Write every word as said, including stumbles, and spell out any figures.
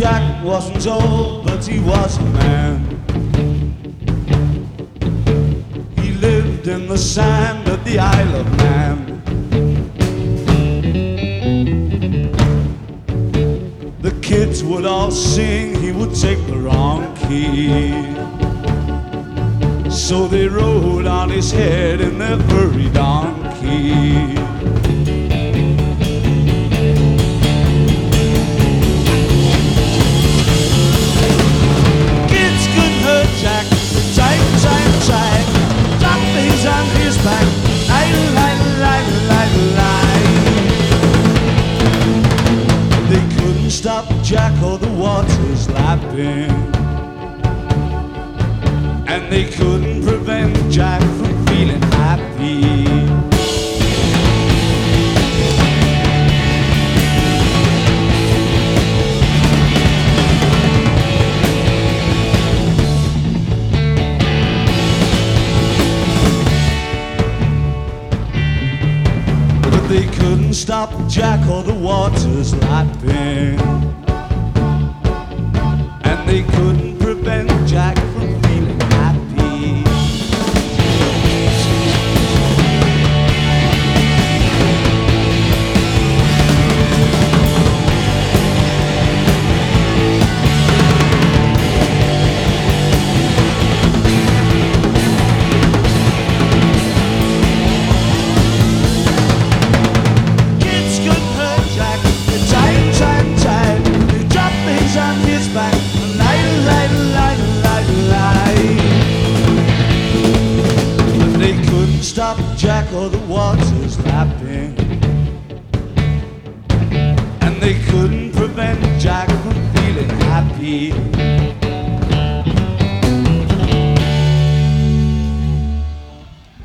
Jack wasn't old, but he was a man. He lived in the sand of the Isle of Man. The kids would all sing, he would take the wrong key. So they rode on his head in their furry donkey. Kids couldn't hurt Jack, tight, tight, tight. Drop things on his back, lie, lie, lie, lie, lie. They couldn't stop Jack or the waters lapping, and they couldn't prevent Jack from feeling happy. But they couldn't stop Jack or the waters lapping, and they couldn't prevent Jack from feeling happy. Kids couldn't hurt Jack, they tied, tied, tied. They dropped things on his back, lie, lie, lie, lie, lie. But they couldn't stop Jack or the waters lapping, and they couldn't prevent Jack from feeling happy.